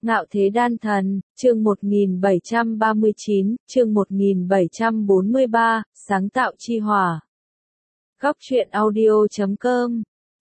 Ngạo Thế Đan Thần, chương 1739, chương 1743, sáng tạo chi hỏa. Góc truyện audio.com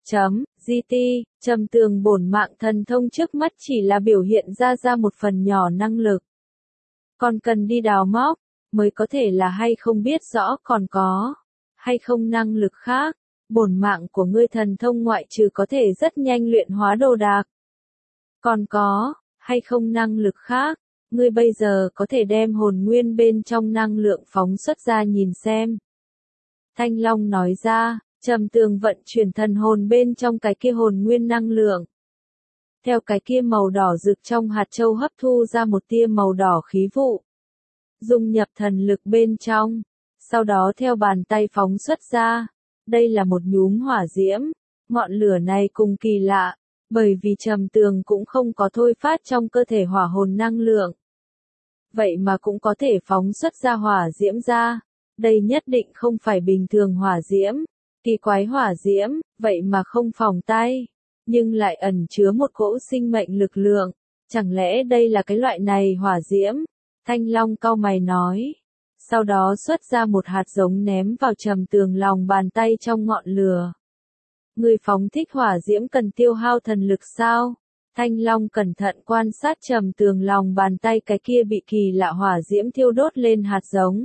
GT, Trầm Tường bổn mạng thần thông trước mắt chỉ là biểu hiện ra một phần nhỏ năng lực. Còn cần đi đào móc, mới có thể là hay không biết rõ còn có, hay không năng lực khác. Bổn mạng của ngươi thần thông ngoại trừ có thể rất nhanh luyện hóa đồ đạc. Còn có, hay không năng lực khác, ngươi bây giờ có thể đem hồn nguyên bên trong năng lượng phóng xuất ra nhìn xem. Thanh Long nói ra, Trầm Tường vận chuyển thần hồn bên trong cái kia hồn nguyên năng lượng. Theo cái kia màu đỏ rực trong hạt châu hấp thu ra một tia màu đỏ khí vụ. Dung nhập thần lực bên trong, sau đó theo bàn tay phóng xuất ra. Đây là một nhúm hỏa diễm, ngọn lửa này cùng kỳ lạ, bởi vì Trầm Tường cũng không có thôi phát trong cơ thể hỏa hồn năng lượng. Vậy mà cũng có thể phóng xuất ra hỏa diễm ra, đây nhất định không phải bình thường hỏa diễm, kỳ quái hỏa diễm, vậy mà không phỏng tay, nhưng lại ẩn chứa một cỗ sinh mệnh lực lượng, chẳng lẽ đây là cái loại này hỏa diễm? Thanh Long cau mày nói. Sau đó xuất ra một hạt giống ném vào Trầm Tường lòng bàn tay trong ngọn lửa. Người phóng thích hỏa diễm cần tiêu hao thần lực sao? Thanh Long cẩn thận quan sát Trầm Tường lòng bàn tay cái kia bị kỳ lạ hỏa diễm thiêu đốt lên hạt giống.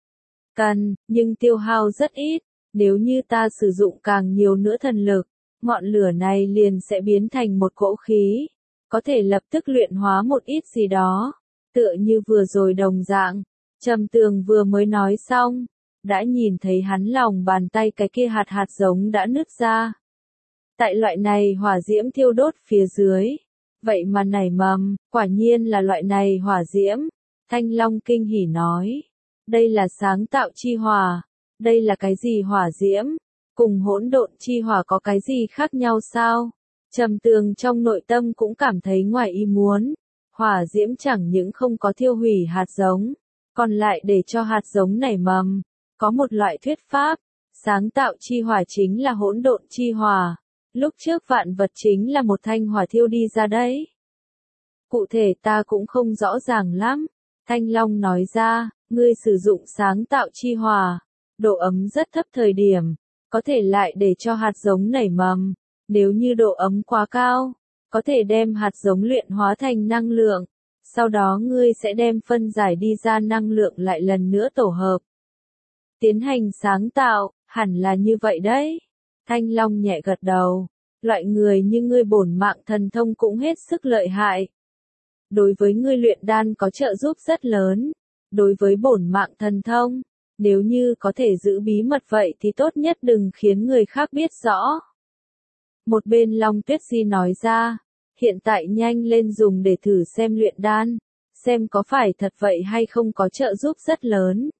Cần, nhưng tiêu hao rất ít, nếu như ta sử dụng càng nhiều nữa thần lực, ngọn lửa này liền sẽ biến thành một cỗ khí, có thể lập tức luyện hóa một ít gì đó, tựa như vừa rồi đồng dạng. Trầm Tường vừa mới nói xong, đã nhìn thấy hắn lòng bàn tay cái kia hạt giống đã nứt ra. Tại loại này hỏa diễm thiêu đốt phía dưới, vậy mà nảy mầm, quả nhiên là loại này hỏa diễm. Thanh Long kinh hỉ nói, đây là sáng tạo chi hỏa, đây là cái gì hỏa diễm, cùng hỗn độn chi hỏa có cái gì khác nhau sao? Trầm Tường trong nội tâm cũng cảm thấy ngoài ý muốn, hỏa diễm chẳng những không có thiêu hủy hạt giống, còn lại để cho hạt giống nảy mầm. Có một loại thuyết pháp, sáng tạo chi hỏa chính là hỗn độn chi hỏa. Lúc trước vạn vật chính là một thanh hỏa thiêu đi ra đấy. Cụ thể ta cũng không rõ ràng lắm. Thanh Long nói ra, ngươi sử dụng sáng tạo chi hỏa, độ ấm rất thấp thời điểm, có thể lại để cho hạt giống nảy mầm. Nếu như độ ấm quá cao, có thể đem hạt giống luyện hóa thành năng lượng. Sau đó ngươi sẽ đem phân giải đi ra năng lượng lại lần nữa tổ hợp. Tiến hành sáng tạo, hẳn là như vậy đấy. Thanh Long nhẹ gật đầu. Loại người như ngươi bổn mạng thần thông cũng hết sức lợi hại. Đối với ngươi luyện đan có trợ giúp rất lớn. Đối với bổn mạng thần thông, nếu như có thể giữ bí mật vậy thì tốt nhất đừng khiến người khác biết rõ. Một bên Long Tuyết Di nói ra. Hiện tại nhanh lên dùng để thử xem luyện đan, xem có phải thật vậy hay không có trợ giúp rất lớn.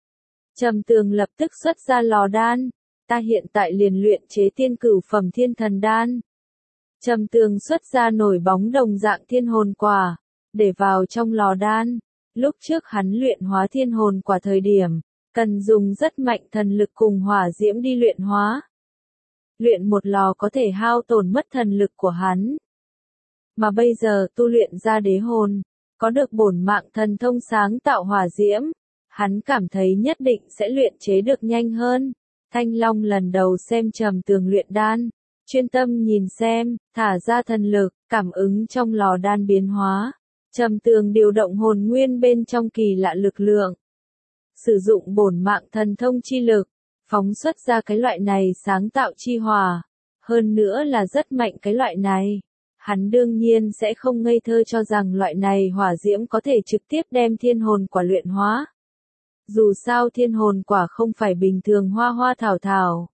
Trầm Tường lập tức xuất ra lò đan, ta hiện tại liền luyện chế tiên cửu phẩm thiên thần đan. Trầm Tường xuất ra nổi bóng đồng dạng thiên hồn quả, để vào trong lò đan. Lúc trước hắn luyện hóa thiên hồn quả thời điểm, cần dùng rất mạnh thần lực cùng hỏa diễm đi luyện hóa. Luyện một lò có thể hao tổn mất thần lực của hắn. Mà bây giờ tu luyện ra đế hồn, có được bổn mạng thần thông sáng tạo hỏa diễm, hắn cảm thấy nhất định sẽ luyện chế được nhanh hơn. Thanh Long lần đầu xem Trầm Tường luyện đan, chuyên tâm nhìn xem, thả ra thần lực, cảm ứng trong lò đan biến hóa. Trầm Tường điều động hồn nguyên bên trong kỳ lạ lực lượng. Sử dụng bổn mạng thần thông chi lực, phóng xuất ra cái loại này sáng tạo chi hỏa. Hơn nữa là rất mạnh cái loại này. Hắn đương nhiên sẽ không ngây thơ cho rằng loại này hỏa diễm có thể trực tiếp đem thiên hồn quả luyện hóa. Dù sao thiên hồn quả không phải bình thường hoa hoa thảo thảo.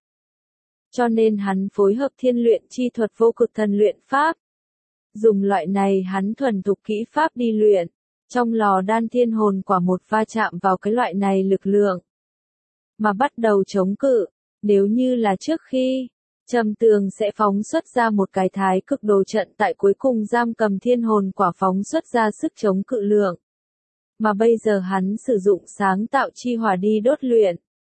Cho nên hắn phối hợp thiên luyện chi thuật vô cực thần luyện pháp. Dùng loại này hắn thuần thục kỹ pháp đi luyện. Trong lò đan thiên hồn quả một va chạm vào cái loại này lực lượng. Mà bắt đầu chống cự, nếu như là trước khi. Trầm Tường sẽ phóng xuất ra một cái thái cực đồ trận tại cuối cùng giam cầm thiên hồn quả phóng xuất ra sức chống cự lượng. Mà bây giờ hắn sử dụng sáng tạo chi hỏa đi đốt luyện.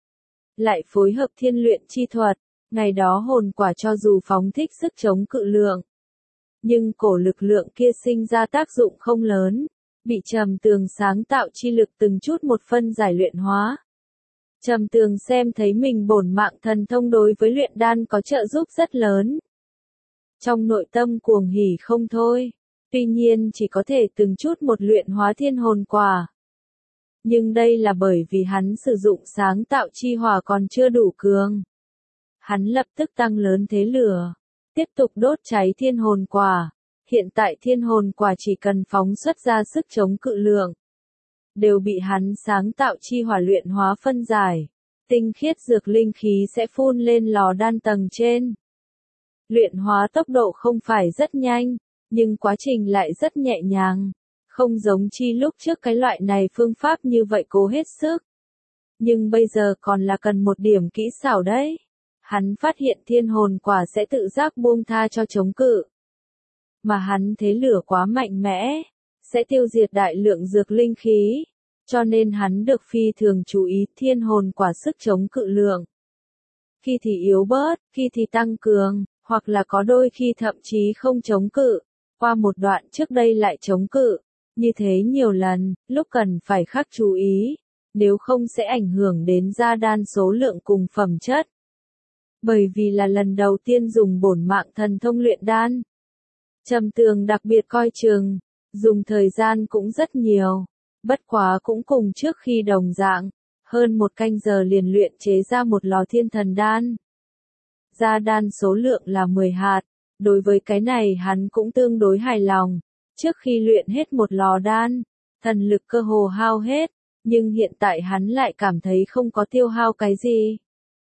Lại phối hợp thiên luyện chi thuật, ngày đó hồn quả cho dù phóng thích sức chống cự lượng. nhưng cổ lực lượng kia sinh ra tác dụng không lớn, bị Trầm Tường sáng tạo chi lực từng chút một phân giải luyện hóa. Trầm Tường xem thấy mình bổn mạng thần thông đối với luyện đan có trợ giúp rất lớn. Trong nội tâm cuồng hỉ không thôi, tuy nhiên chỉ có thể từng chút một luyện hóa thiên hồn quả. Nhưng đây là bởi vì hắn sử dụng sáng tạo chi hỏa còn chưa đủ cường. Hắn lập tức tăng lớn thế lửa, tiếp tục đốt cháy thiên hồn quả. Hiện tại thiên hồn quả chỉ cần phóng xuất ra sức chống cự lượng, đều bị hắn sáng tạo chi hỏa luyện hóa phân giải. Tinh khiết dược linh khí sẽ phun lên lò đan tầng trên. Luyện hóa tốc độ không phải rất nhanh, nhưng quá trình lại rất nhẹ nhàng. Không giống chi lúc trước cái loại này phương pháp như vậy cố hết sức. Nhưng bây giờ còn là cần một điểm kỹ xảo đấy. Hắn phát hiện thiên hồn quả sẽ tự giác buông tha cho chống cự. Mà hắn thế lửa quá mạnh mẽ, sẽ tiêu diệt đại lượng dược linh khí. Cho nên hắn được phi thường chú ý thiên hồn quả sức chống cự lượng. Khi thì yếu bớt, khi thì tăng cường, hoặc là có đôi khi thậm chí không chống cự. Qua một đoạn trước đây lại chống cự. Như thế nhiều lần, lúc cần phải khắc chú ý, nếu không sẽ ảnh hưởng đến gia đan số lượng cùng phẩm chất. Bởi vì là lần đầu tiên dùng bổn mạng thần thông luyện đan. Trầm Tường đặc biệt coi chừng, dùng thời gian cũng rất nhiều, bất quá cũng cùng trước khi đồng dạng, hơn 1 canh giờ liền luyện chế ra một lò thiên thần đan. Gia đan số lượng là 10 hạt, đối với cái này hắn cũng tương đối hài lòng. Trước khi luyện hết một lò đan, thần lực cơ hồ hao hết, nhưng hiện tại hắn lại cảm thấy không có tiêu hao cái gì.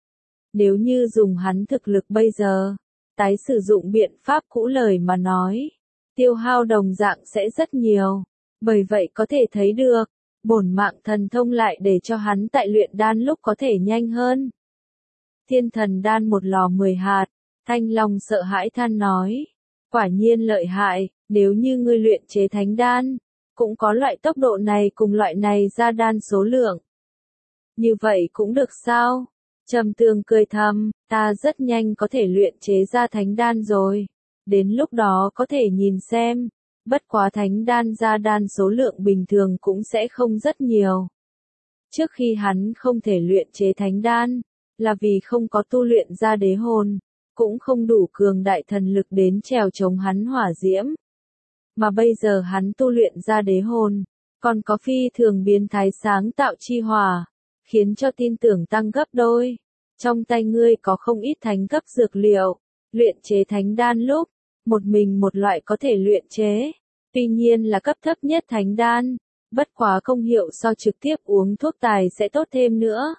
Nếu như dùng hắn thực lực bây giờ, tái sử dụng biện pháp cũ lời mà nói, tiêu hao đồng dạng sẽ rất nhiều. Bởi vậy có thể thấy được, bổn mạng thần thông lại để cho hắn tại luyện đan lúc có thể nhanh hơn. Thiên thần đan một lò 10 hạt, Thanh Long sợ hãi than nói. Quả nhiên lợi hại, nếu như ngươi luyện chế thánh đan, cũng có loại tốc độ này cùng loại này ra đan số lượng. Như vậy cũng được sao? Trầm Tường cười thầm, ta rất nhanh có thể luyện chế ra thánh đan rồi. Đến lúc đó có thể nhìn xem, bất quá thánh đan ra đan số lượng bình thường cũng sẽ không rất nhiều. Trước khi hắn không thể luyện chế thánh đan, là vì không có tu luyện ra đế hồn, cũng không đủ cường đại thần lực đến trèo chống hắn hỏa diễm. Mà bây giờ hắn tu luyện ra đế hồn, còn có phi thường biến thái sáng tạo chi hỏa, khiến cho tin tưởng tăng gấp đôi. Trong tay ngươi có không ít thánh cấp dược liệu, luyện chế thánh đan lúc, một mình một loại có thể luyện chế, tuy nhiên là cấp thấp nhất thánh đan, bất quá công hiệu so trực tiếp uống thuốc tài sẽ tốt thêm nữa.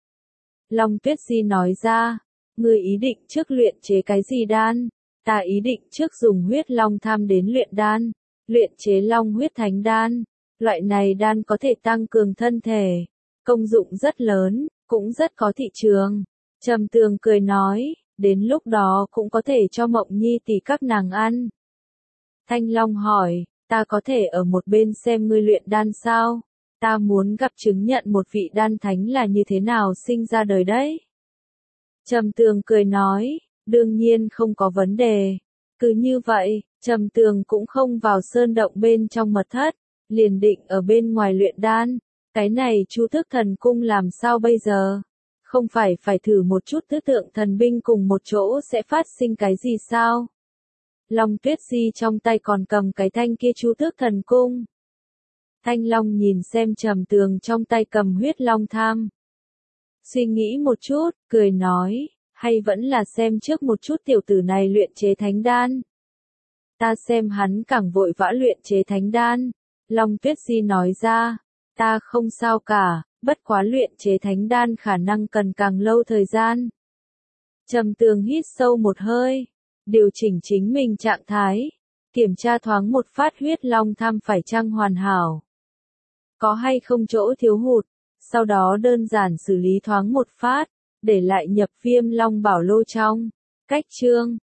Long Tuyết Di nói ra, ngươi ý định trước luyện chế cái gì đan? Ta ý định trước dùng huyết long tham đến luyện chế long huyết thánh đan. Loại này đan có thể tăng cường thân thể, công dụng rất lớn, cũng rất có thị trường. Trầm Tường cười nói, đến lúc đó cũng có thể cho Mộng Nhi tỷ các nàng ăn. Thanh Long hỏi, ta có thể ở một bên xem ngươi luyện đan sao? Ta muốn gặp chứng nhận một vị đan thánh là như thế nào sinh ra đời đấy. Trầm Tường cười nói, đương nhiên không có vấn đề. Cứ như vậy, Trầm Tường cũng không vào sơn động bên trong mật thất, liền định ở bên ngoài luyện đan. Cái này Chu Thức Thần Cung làm sao bây giờ? Không phải thử một chút tứ tượng thần binh cùng một chỗ sẽ phát sinh cái gì sao? Long Tuyết Di trong tay còn cầm cái thanh kia Chu Thức Thần Cung. Thanh Long nhìn xem Trầm Tường trong tay cầm huyết long tham. Suy nghĩ một chút, cười nói, hay vẫn là xem trước một chút tiểu tử này luyện chế thánh đan. Ta xem hắn càng vội vã luyện chế thánh đan. Long Tuyết Di nói ra, ta không sao cả, bất quá luyện chế thánh đan khả năng cần càng lâu thời gian. Trầm Tường hít sâu một hơi, điều chỉnh chính mình trạng thái, kiểm tra thoáng một phát huyết long tham phải chăng hoàn hảo. Có hay không chỗ thiếu hụt, sau đó đơn giản xử lý thoáng một phát, để lại nhập Viêm Long Bảo Lô trong. Cách chương